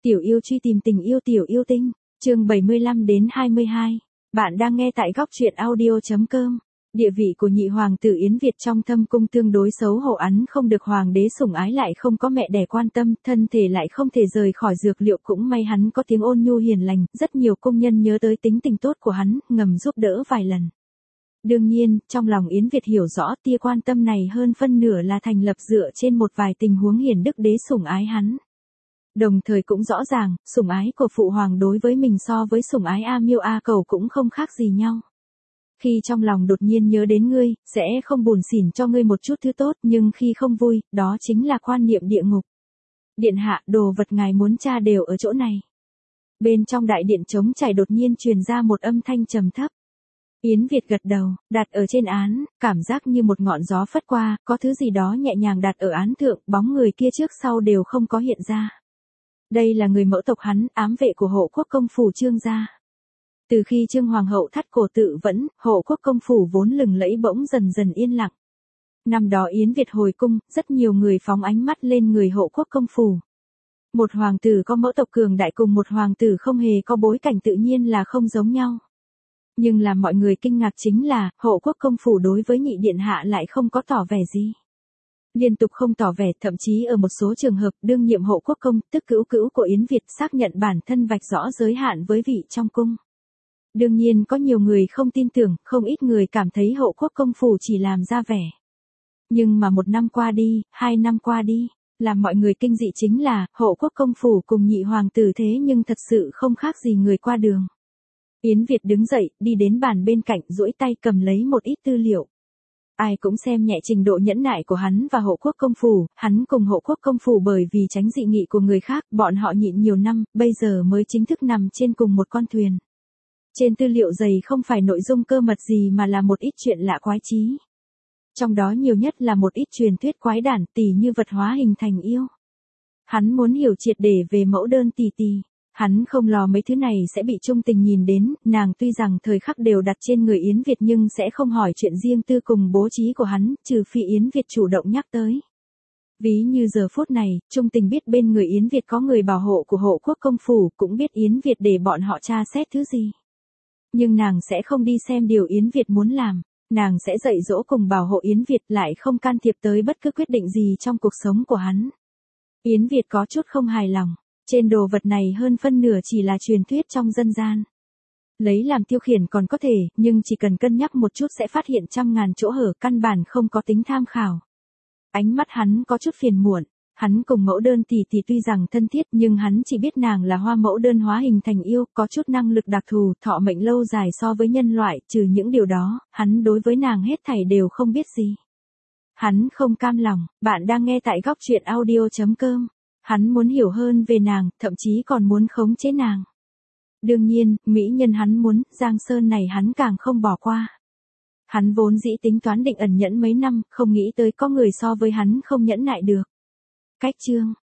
Tiểu yêu truy tìm tình yêu tiểu yêu tinh, chương 75 đến 22. Bạn đang nghe tại góc truyện audio.com. Địa vị của nhị hoàng tử Yến Việt trong thâm cung tương đối xấu hổ, hắn không được hoàng đế sủng ái, lại không có mẹ đẻ quan tâm, thân thể lại không thể rời khỏi dược liệu, cũng may hắn có tiếng ôn nhu hiền lành, rất nhiều công nhân nhớ tới tính tình tốt của hắn, ngầm giúp đỡ vài lần. Đương nhiên, trong lòng Yến Việt hiểu rõ tia quan tâm này hơn phân nửa là thành lập dựa trên một vài tình huống hiền đức đế sủng ái hắn. Đồng thời cũng rõ ràng, sủng ái của phụ hoàng đối với mình so với sủng ái A Miêu A Cầu cũng không khác gì nhau. Khi trong lòng đột nhiên nhớ đến ngươi, sẽ không buồn xỉn cho ngươi một chút thứ tốt, nhưng khi không vui, đó chính là quan niệm địa ngục. Điện hạ, đồ vật ngài muốn tra đều ở chỗ này. Bên trong đại điện trống trải đột nhiên truyền ra một âm thanh trầm thấp. Yến Việt gật đầu, đặt ở trên án, cảm giác như một ngọn gió phất qua, có thứ gì đó nhẹ nhàng đặt ở án thượng, bóng người kia trước sau đều không có hiện ra. Đây là người mẫu tộc hắn, ám vệ của hộ quốc công phủ Trương gia. Từ khi Trương hoàng hậu thắt cổ tự vẫn, hộ quốc công phủ vốn lừng lẫy bỗng dần dần yên lặng. Năm đó Yến Việt hồi cung, rất nhiều người phóng ánh mắt lên người hộ quốc công phủ. Một hoàng tử có mẫu tộc cường đại cùng một hoàng tử không hề có bối cảnh tự nhiên là không giống nhau. Nhưng làm mọi người kinh ngạc chính là, hộ quốc công phủ đối với nhị điện hạ lại không có tỏ vẻ gì. Liên tục không tỏ vẻ, thậm chí ở một số trường hợp, đương nhiệm hộ quốc công, tức cữu cữu của Yến Việt xác nhận bản thân vạch rõ giới hạn với vị trong cung. Đương nhiên có nhiều người không tin tưởng, không ít người cảm thấy hộ quốc công phủ chỉ làm ra vẻ. Nhưng mà 1 năm qua đi, 2 năm qua đi, làm mọi người kinh dị chính là, hộ quốc công phủ cùng nhị hoàng tử thế nhưng thật sự không khác gì người qua đường. Yến Việt đứng dậy, đi đến bàn bên cạnh, duỗi tay cầm lấy một ít tư liệu. Ai cũng xem nhẹ trình độ nhẫn nại của hắn và hộ quốc công phủ, hắn cùng hộ quốc công phủ bởi vì tránh dị nghị của người khác, bọn họ nhịn nhiều năm, bây giờ mới chính thức nằm trên cùng một con thuyền. Trên tư liệu dày không phải nội dung cơ mật gì mà là một ít chuyện lạ quái chí. Trong đó nhiều nhất là một ít truyền thuyết quái đản, tỉ như vật hóa hình thành yêu. Hắn muốn hiểu triệt để về mẫu đơn tỷ tỷ. Hắn không lo mấy thứ này sẽ bị Trung Tình nhìn đến, nàng tuy rằng thời khắc đều đặt trên người Yến Việt nhưng sẽ không hỏi chuyện riêng tư cùng bố trí của hắn, trừ phi Yến Việt chủ động nhắc tới. Ví như giờ phút này, Trung Tình biết bên người Yến Việt có người bảo hộ của hộ quốc công phủ, cũng biết Yến Việt để bọn họ tra xét thứ gì. Nhưng nàng sẽ không đi xem điều Yến Việt muốn làm, nàng sẽ dạy dỗ cùng bảo hộ Yến Việt, lại không can thiệp tới bất cứ quyết định gì trong cuộc sống của hắn. Yến Việt có chút không hài lòng. Trên đồ vật này hơn phân nửa chỉ là truyền thuyết trong dân gian. Lấy làm tiêu khiển còn có thể, nhưng chỉ cần cân nhắc một chút sẽ phát hiện trăm ngàn chỗ hở, căn bản không có tính tham khảo. Ánh mắt hắn có chút phiền muộn, hắn cùng mẫu đơn tỷ tỷ tuy rằng thân thiết nhưng hắn chỉ biết nàng là hoa mẫu đơn hóa hình thành yêu, có chút năng lực đặc thù, thọ mệnh lâu dài so với nhân loại, trừ những điều đó, hắn đối với nàng hết thảy đều không biết gì. Hắn không cam lòng, bạn đang nghe tại góc truyện audio.com. Hắn muốn hiểu hơn về nàng, thậm chí còn muốn khống chế nàng. Đương nhiên, mỹ nhân hắn muốn, Giang Sơn này hắn càng không bỏ qua. Hắn vốn dĩ tính toán định ẩn nhẫn mấy năm, không nghĩ tới có người so với hắn không nhẫn nại được. Cách chương,